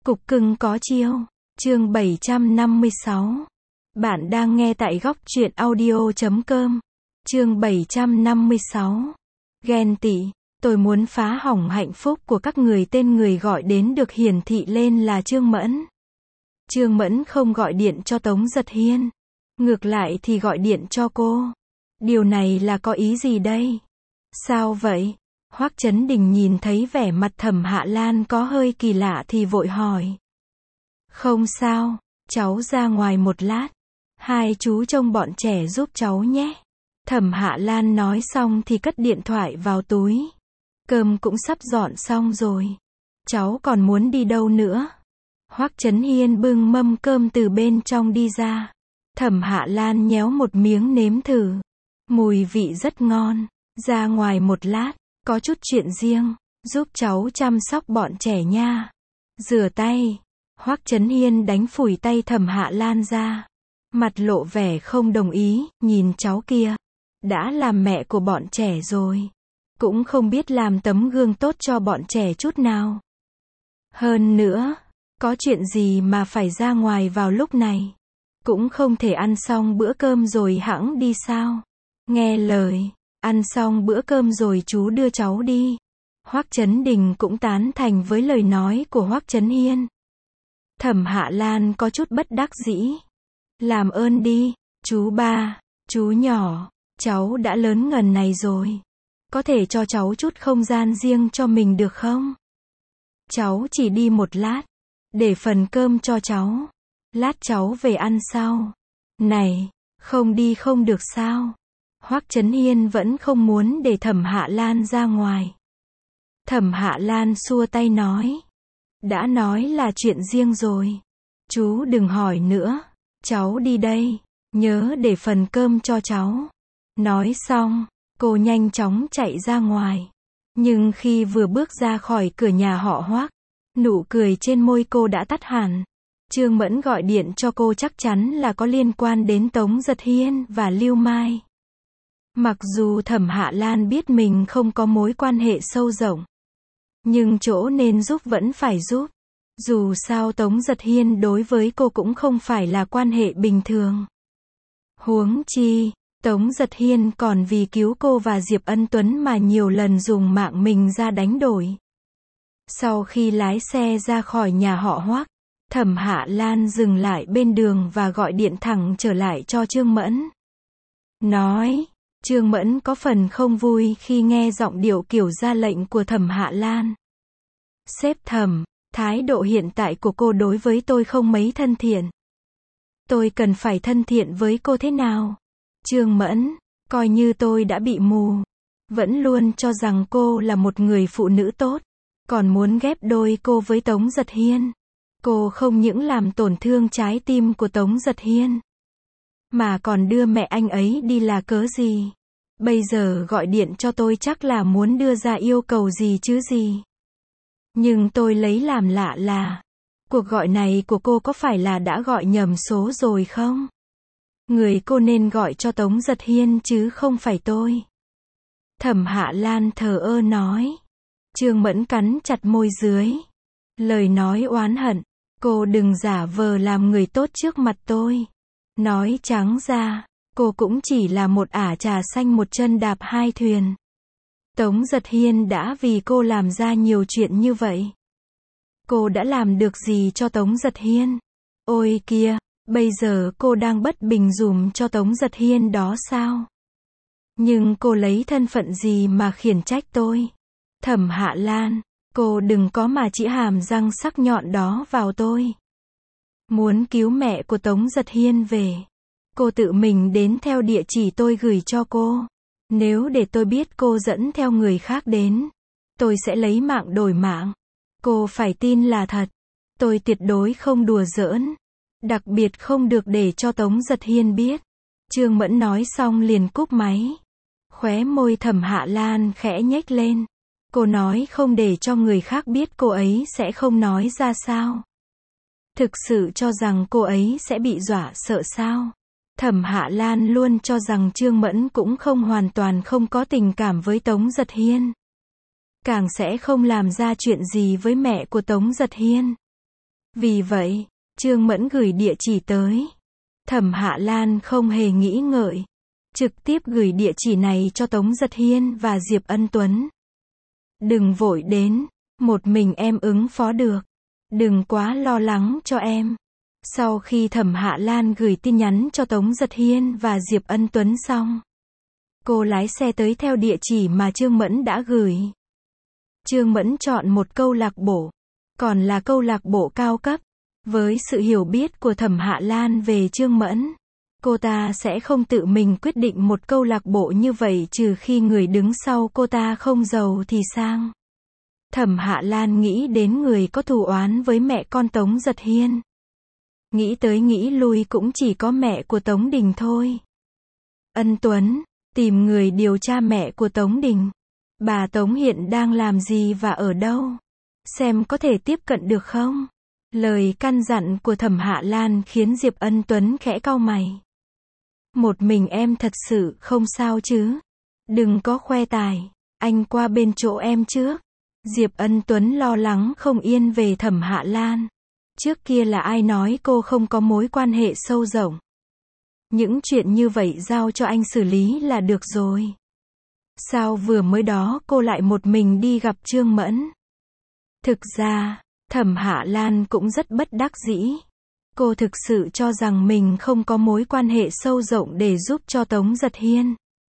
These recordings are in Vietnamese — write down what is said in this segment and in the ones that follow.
Cục cưng có chiêu. Chương 756. Bạn đang nghe tại góc truyện audio.com. Chương 756. Ghen tị. Tôi muốn phá hỏng hạnh phúc của các người. Tên người gọi đến được hiển thị lên là Trương Mẫn. Trương Mẫn không gọi điện cho Tống Giật Hiên. Ngược lại thì gọi điện cho cô. Điều này là có ý gì đây? Sao vậy? Hoắc Chấn Đình nhìn thấy vẻ mặt Thẩm Hạ Lan có hơi kỳ lạ thì vội hỏi. Không sao, cháu ra ngoài một lát. Hai chú trông bọn trẻ giúp cháu nhé. Thẩm Hạ Lan nói xong thì cất điện thoại vào túi. Cơm cũng sắp dọn xong rồi. Cháu còn muốn đi đâu nữa? Hoắc Chấn Hiên bưng mâm cơm từ bên trong đi ra. Thẩm Hạ Lan nhéo một miếng nếm thử. Mùi vị rất ngon. Ra ngoài một lát, có chút chuyện riêng, giúp cháu chăm sóc bọn trẻ nha. Rửa tay. Hoắc Chấn Hiên đánh phủi tay Thẩm Hạ Lan ra. Mặt lộ vẻ không đồng ý, nhìn cháu kia. Đã làm mẹ của bọn trẻ rồi. Cũng không biết làm tấm gương tốt cho bọn trẻ chút nào. Hơn nữa, có chuyện gì mà phải ra ngoài vào lúc này? Cũng không thể ăn xong bữa cơm rồi hẵng đi sao? Nghe lời, ăn xong bữa cơm rồi chú đưa cháu đi. Hoắc Chấn Đình cũng tán thành với lời nói của Hoắc Chấn Hiên. Thẩm Hạ Lan có chút bất đắc dĩ. Làm ơn đi, chú ba, chú nhỏ, cháu đã lớn ngần này rồi. Có thể cho cháu chút không gian riêng cho mình được không? Cháu chỉ đi một lát, để phần cơm cho cháu. Lát cháu về ăn sau. Này, không đi không được sao? Hoắc Chấn Hiên vẫn không muốn để Thẩm Hạ Lan ra ngoài. Thẩm Hạ Lan xua tay nói. Đã nói là chuyện riêng rồi. Chú đừng hỏi nữa. Cháu đi đây. Nhớ để phần cơm cho cháu. Nói xong, cô nhanh chóng chạy ra ngoài. Nhưng khi vừa bước ra khỏi cửa nhà họ Hoắc, nụ cười trên môi cô đã tắt hẳn. Trương Mẫn gọi điện cho cô chắc chắn là có liên quan đến Tống Giật Hiên và Lưu Mai. Mặc dù Thẩm Hạ Lan biết mình không có mối quan hệ sâu rộng, nhưng chỗ nên giúp vẫn phải giúp. Dù sao Tống Giật Hiên đối với cô cũng không phải là quan hệ bình thường. Huống chi, Tống Giật Hiên còn vì cứu cô và Diệp Ân Tuấn mà nhiều lần dùng mạng mình ra đánh đổi. Sau khi lái xe ra khỏi nhà họ Hoắc, Thẩm Hạ Lan dừng lại bên đường và gọi điện thẳng trở lại cho Trương Mẫn. Nói, Trương Mẫn có phần không vui khi nghe giọng điệu kiểu ra lệnh của Thẩm Hạ Lan. Sếp Thẩm, thái độ hiện tại của cô đối với tôi không mấy thân thiện. Tôi cần phải thân thiện với cô thế nào? Trương Mẫn, coi như tôi đã bị mù. Vẫn luôn cho rằng cô là một người phụ nữ tốt. Còn muốn ghép đôi cô với Tống Giật Hiên. Cô không những làm tổn thương trái tim của Tống Giật Hiên, mà còn đưa mẹ anh ấy đi là cớ gì? Bây giờ gọi điện cho tôi chắc là muốn đưa ra yêu cầu gì chứ gì? Nhưng tôi lấy làm lạ là, cuộc gọi này của cô có phải là đã gọi nhầm số rồi không? Người cô nên gọi cho Tống Giật Hiên chứ không phải tôi. Thẩm Hạ Lan thờ ơ nói. Trương Mẫn cắn chặt môi dưới. Lời nói oán hận. Cô đừng giả vờ làm người tốt trước mặt tôi. Nói trắng ra, cô cũng chỉ là một ả trà xanh một chân đạp hai thuyền. Tống Giật Hiên đã vì cô làm ra nhiều chuyện như vậy. Cô đã làm được gì cho Tống Giật Hiên? Ôi kia, bây giờ cô đang bất bình dùm cho Tống Giật Hiên đó sao? Nhưng cô lấy thân phận gì mà khiển trách tôi? Thẩm Hạ Lan, cô đừng có mà chỉ hàm răng sắc nhọn đó vào tôi. Muốn cứu mẹ của Tống Giật Hiên về, cô tự mình đến theo địa chỉ tôi gửi cho cô. Nếu để tôi biết cô dẫn theo người khác đến, tôi sẽ lấy mạng đổi mạng. Cô phải tin là thật. Tôi tuyệt đối không đùa giỡn. Đặc biệt không được để cho Tống Giật Hiên biết. Trương Mẫn nói xong liền cúp máy. Khóe môi Thẩm Hạ Lan khẽ nhếch lên. Cô nói không để cho người khác biết cô ấy sẽ không nói ra sao? Thực sự cho rằng cô ấy sẽ bị dọa sợ sao? Thẩm Hạ Lan luôn cho rằng Trương Mẫn cũng không hoàn toàn không có tình cảm với Tống Giật Hiên. Càng sẽ không làm ra chuyện gì với mẹ của Tống Giật Hiên. Vì vậy, Trương Mẫn gửi địa chỉ tới. Thẩm Hạ Lan không hề nghĩ ngợi, trực tiếp gửi địa chỉ này cho Tống Giật Hiên và Diệp Ân Tuấn. Đừng vội đến, một mình em ứng phó được. Đừng quá lo lắng cho em. Sau khi Thẩm Hạ Lan gửi tin nhắn cho Tống Giật Hiên và Diệp Ân Tuấn xong, cô lái xe tới theo địa chỉ mà Trương Mẫn đã gửi. Trương Mẫn chọn một câu lạc bộ, còn là câu lạc bộ cao cấp. Với sự hiểu biết của Thẩm Hạ Lan về Trương Mẫn, cô ta sẽ không tự mình quyết định một câu lạc bộ như vậy trừ khi người đứng sau cô ta không giàu thì sang. Thẩm Hạ Lan nghĩ đến người có thù oán với mẹ con Tống Giật Hiên. Nghĩ tới nghĩ lui cũng chỉ có mẹ của Tống Đình thôi. Ân Tuấn, tìm người điều tra mẹ của Tống Đình. Bà Tống hiện đang làm gì và ở đâu? Xem có thể tiếp cận được không? Lời căn dặn của Thẩm Hạ Lan khiến Diệp Ân Tuấn khẽ cau mày. Một mình em thật sự không sao chứ? Đừng có khoe tài, anh qua bên chỗ em trước. Diệp Ân Tuấn lo lắng không yên về Thẩm Hạ Lan. Trước kia là ai nói cô không có mối quan hệ sâu rộng? Những chuyện như vậy giao cho anh xử lý là được rồi. Sao vừa mới đó cô lại một mình đi gặp Trương Mẫn? Thực ra, Thẩm Hạ Lan cũng rất bất đắc dĩ. Cô thực sự cho rằng mình không có mối quan hệ sâu rộng để giúp cho Tống Giật Hiên.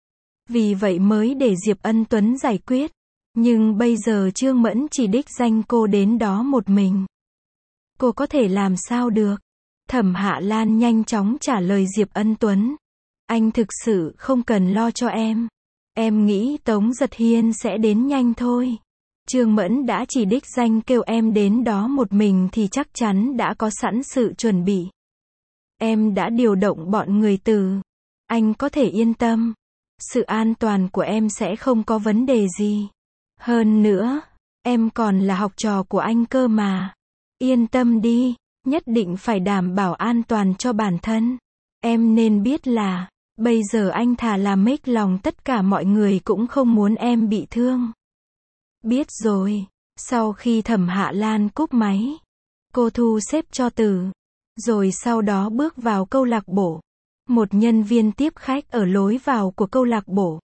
Vì vậy mới để Diệp Ân Tuấn giải quyết. Nhưng bây giờ Trương Mẫn chỉ đích danh cô đến đó một mình. Cô có thể làm sao được? Thẩm Hạ Lan nhanh chóng trả lời Diệp Ân Tuấn. Anh thực sự không cần lo cho em. Em nghĩ Tống Giật Hiên sẽ đến nhanh thôi. Trương Mẫn đã chỉ đích danh kêu em đến đó một mình thì chắc chắn đã có sẵn sự chuẩn bị. Em đã điều động bọn người từ. Anh có thể yên tâm. Sự an toàn của em sẽ không có vấn đề gì. Hơn nữa, em còn là học trò của anh cơ mà. Yên tâm đi, nhất định phải đảm bảo an toàn cho bản thân. Em nên biết là, bây giờ anh thà làm mếch lòng tất cả mọi người cũng không muốn em bị thương. Biết rồi. Sau khi Thẩm Hạ Lan cúp máy, cô thu xếp cho từ. Rồi sau đó bước vào câu lạc bộ. Một nhân viên tiếp khách ở lối vào của câu lạc bộ.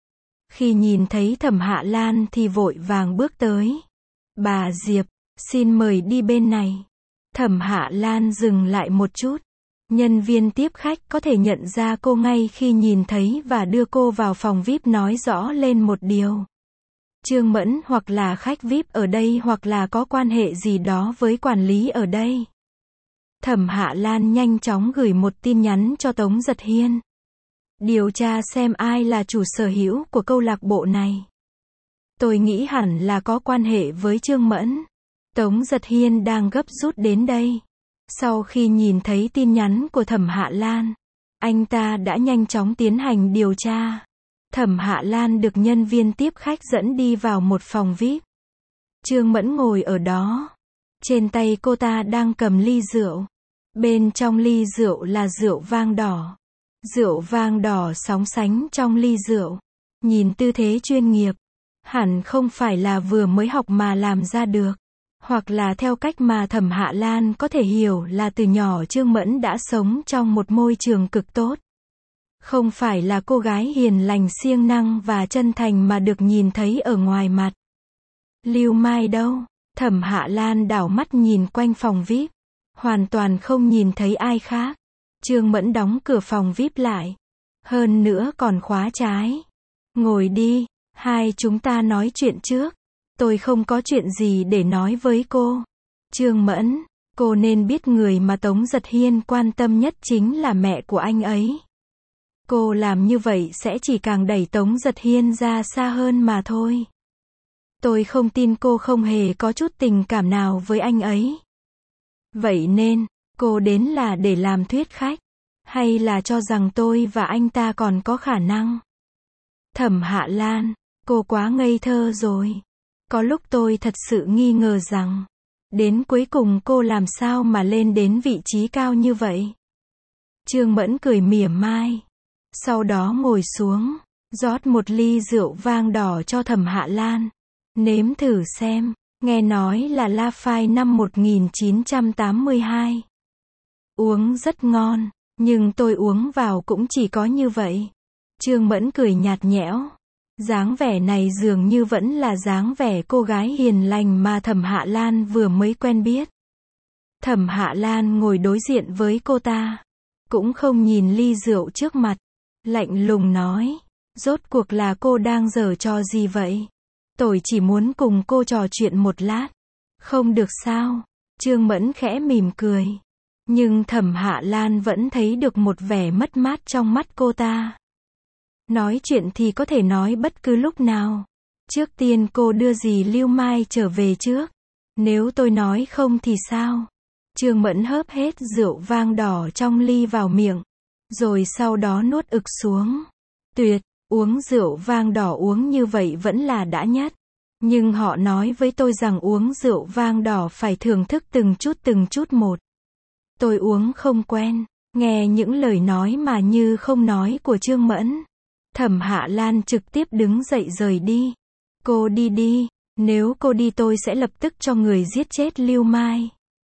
Khi nhìn thấy Thẩm Hạ Lan thì vội vàng bước tới. Bà Diệp, xin mời đi bên này. Thẩm Hạ Lan dừng lại một chút. Nhân viên tiếp khách có thể nhận ra cô ngay khi nhìn thấy và đưa cô vào phòng VIP nói rõ lên một điều. Trương Mẫn hoặc là khách VIP ở đây hoặc là có quan hệ gì đó với quản lý ở đây. Thẩm Hạ Lan nhanh chóng gửi một tin nhắn cho Tống Giật Hiên. Điều tra xem ai là chủ sở hữu của câu lạc bộ này. Tôi nghĩ hẳn là có quan hệ với Trương Mẫn. Tống Giật Hiên đang gấp rút đến đây. Sau khi nhìn thấy tin nhắn của Thẩm Hạ Lan, anh ta đã nhanh chóng tiến hành điều tra. Thẩm Hạ Lan được nhân viên tiếp khách dẫn đi vào một phòng VIP. Trương Mẫn ngồi ở đó. Trên tay cô ta đang cầm ly rượu. Bên trong ly rượu là rượu vang đỏ. Rượu vang đỏ sóng sánh trong ly rượu. Nhìn tư thế chuyên nghiệp. Hẳn không phải là vừa mới học mà làm ra được. Hoặc là theo cách mà Thẩm Hạ Lan có thể hiểu là từ nhỏ Trương Mẫn đã sống trong một môi trường cực tốt. Không phải là cô gái hiền lành siêng năng và chân thành mà được nhìn thấy ở ngoài mặt. Lưu Mai đâu? Thẩm Hạ Lan đảo mắt nhìn quanh phòng VIP. Hoàn toàn không nhìn thấy ai khác. Trương Mẫn đóng cửa phòng VIP lại. Hơn nữa còn khóa trái. Ngồi đi, hai chúng ta nói chuyện trước. Tôi không có chuyện gì để nói với cô. Trương Mẫn, cô nên biết người mà Tống Giật Hiên quan tâm nhất chính là mẹ của anh ấy. Cô làm như vậy sẽ chỉ càng đẩy Tống Giật Hiên ra xa hơn mà thôi. Tôi không tin cô không hề có chút tình cảm nào với anh ấy. Vậy nên, cô đến là để làm thuyết khách, hay là cho rằng tôi và anh ta còn có khả năng? Thẩm Hạ Lan, cô quá ngây thơ rồi. Có lúc tôi thật sự nghi ngờ rằng, đến cuối cùng cô làm sao mà lên đến vị trí cao như vậy? Trương Mẫn cười mỉa mai. Sau đó ngồi xuống, rót một ly rượu vang đỏ cho Thẩm Hạ Lan. Nếm thử xem, Nghe nói là La Phai năm 1982. Uống rất ngon, nhưng tôi uống vào cũng chỉ có như vậy. Trương Mẫn cười nhạt nhẽo. Dáng vẻ này dường như vẫn là dáng vẻ cô gái hiền lành mà Thẩm Hạ Lan vừa mới quen biết. Thẩm Hạ Lan ngồi đối diện với cô ta, cũng không nhìn ly rượu trước mặt, lạnh lùng nói, rốt cuộc là cô đang giở trò gì vậy? Tôi chỉ muốn cùng cô trò chuyện một lát. Không được sao? Trương Mẫn khẽ mỉm cười. Nhưng Thẩm Hạ Lan vẫn thấy được một vẻ mất mát trong mắt cô ta. Nói chuyện thì có thể nói bất cứ lúc nào. Trước tiên cô đưa dì Lưu Mai trở về trước. Nếu tôi nói không thì sao? Trương Mẫn hớp hết rượu vang đỏ trong ly vào miệng, rồi sau đó nuốt ực xuống. Tuyệt, uống rượu vang đỏ uống như vậy vẫn là đã nhất. Nhưng họ nói với tôi rằng uống rượu vang đỏ phải thưởng thức từng chút một. Tôi uống không quen. Nghe những lời nói mà như không nói của Trương Mẫn, Thẩm Hạ Lan trực tiếp đứng dậy rời đi. Cô đi đi, nếu cô đi tôi sẽ lập tức cho người giết chết Lưu Mai.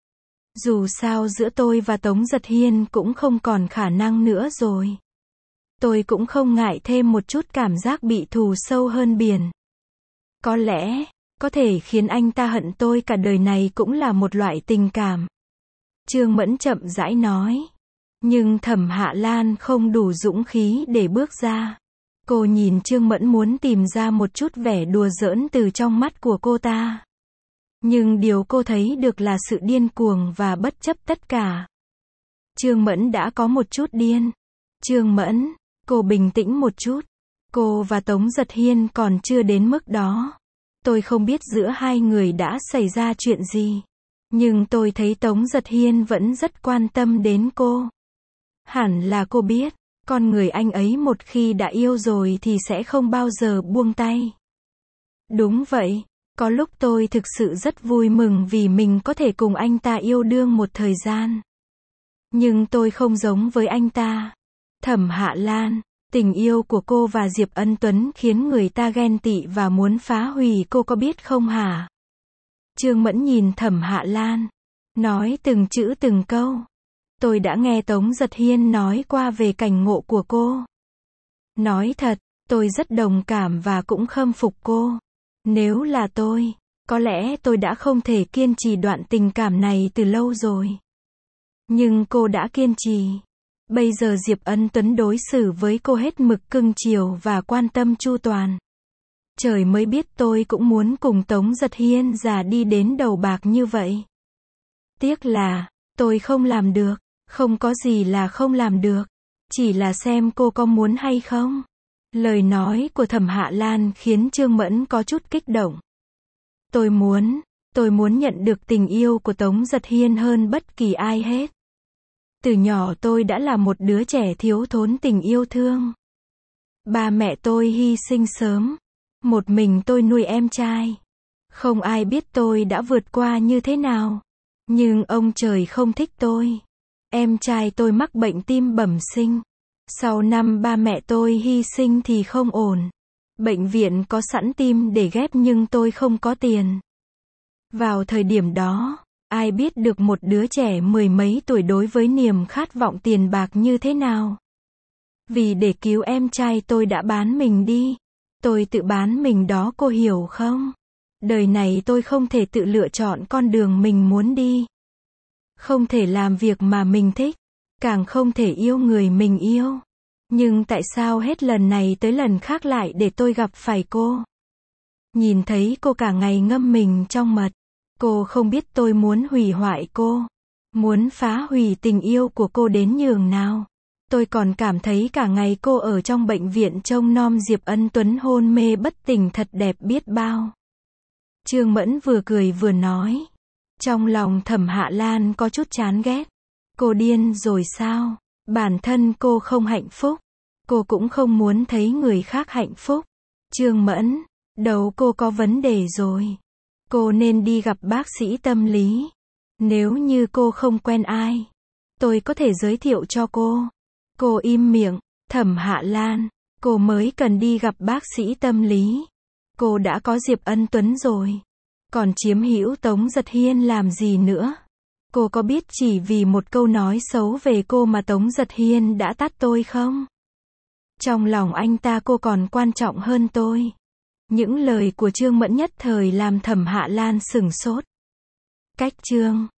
Dù sao giữa tôi và Tống Giật Hiên cũng không còn khả năng nữa rồi. Tôi cũng không ngại thêm một chút cảm giác bị thù sâu hơn biển. Có lẽ, có thể khiến anh ta hận tôi cả đời này cũng là một loại tình cảm. Trương Mẫn chậm rãi nói. Nhưng Thẩm Hạ Lan không đủ dũng khí để bước ra. Cô nhìn Trương Mẫn muốn tìm ra một chút vẻ đùa giỡn từ trong mắt của cô ta. Nhưng điều cô thấy được là sự điên cuồng và bất chấp tất cả. Trương Mẫn đã có một chút điên. Trương Mẫn, cô bình tĩnh một chút. Cô và Tống Giật Hiên còn chưa đến mức đó. Tôi không biết giữa hai người đã xảy ra chuyện gì. Nhưng tôi thấy Tống Giật Hiên vẫn rất quan tâm đến cô. Hẳn là cô biết, con người anh ấy một khi đã yêu rồi thì sẽ không bao giờ buông tay. Đúng vậy, có lúc tôi thực sự rất vui mừng vì mình có thể cùng anh ta yêu đương một thời gian. Nhưng tôi không giống với anh ta. Thẩm Hạ Lan, tình yêu của cô và Diệp Ân Tuấn khiến người ta ghen tị và muốn phá hủy cô có biết không hả? Trương Mẫn nhìn Thẩm Hạ Lan, nói từng chữ từng câu. Tôi đã nghe Tống Giật Hiên nói qua về cảnh ngộ của cô. Nói thật, tôi rất đồng cảm và cũng khâm phục cô. Nếu là tôi, có lẽ tôi đã không thể kiên trì đoạn tình cảm này từ lâu rồi. Nhưng cô đã kiên trì. Bây giờ Diệp Ân Tuấn đối xử với cô hết mực cưng chiều và quan tâm chu toàn. Trời mới biết tôi cũng muốn cùng Tống Giật Hiên già đi đến đầu bạc như vậy. Tiếc là, tôi không làm được. Không có gì là không làm được. Chỉ là xem cô có muốn hay không. Lời nói của Thẩm Hạ Lan khiến Trương Mẫn có chút kích động. Tôi muốn nhận được tình yêu của Tống Giật Hiên hơn bất kỳ ai hết. Từ nhỏ tôi đã là một đứa trẻ thiếu thốn tình yêu thương. Ba mẹ tôi hy sinh sớm. Một mình tôi nuôi em trai. Không ai biết tôi đã vượt qua như thế nào. Nhưng ông trời không thích tôi. Em trai tôi mắc bệnh tim bẩm sinh. Sau năm ba mẹ tôi hy sinh thì không ổn. Bệnh viện có sẵn tim để ghép nhưng tôi không có tiền. Vào thời điểm đó, ai biết được một đứa trẻ mười mấy tuổi đối với niềm khát vọng tiền bạc như thế nào. Vì để cứu em trai tôi đã bán mình đi. Tôi tự bán mình đó, cô hiểu không? Đời này tôi không thể tự lựa chọn con đường mình muốn đi. Không thể làm việc mà mình thích. Càng không thể yêu người mình yêu. Nhưng tại sao hết lần này tới lần khác lại để tôi gặp phải cô? Nhìn thấy cô cả ngày ngâm mình trong mật. Cô không biết tôi muốn hủy hoại cô. Muốn phá hủy tình yêu của cô đến nhường nào. Tôi còn cảm thấy cả ngày cô ở trong bệnh viện trông nom Diệp Ân Tuấn hôn mê bất tỉnh thật đẹp biết bao. Trương Mẫn vừa cười vừa nói. Trong lòng Thẩm Hạ Lan có chút chán ghét. Cô điên rồi sao? Bản thân cô không hạnh phúc. Cô cũng không muốn thấy người khác hạnh phúc. Trương Mẫn, đầu cô có vấn đề rồi. Cô nên đi gặp bác sĩ tâm lý. Nếu như cô không quen ai, tôi có thể giới thiệu cho cô. Cô im miệng. Thẩm Hạ Lan, cô mới cần đi gặp bác sĩ tâm lý. Cô đã có Diệp Ân Tuấn rồi. Còn chiếm hữu Tống Giật Hiên làm gì nữa? Cô có biết chỉ vì một câu nói xấu về cô mà Tống Giật Hiên đã tát tôi không? Trong lòng anh ta cô còn quan trọng hơn tôi. Những lời của Trương Mẫn nhất thời làm Thẩm Hạ Lan sửng sốt. Cách Trương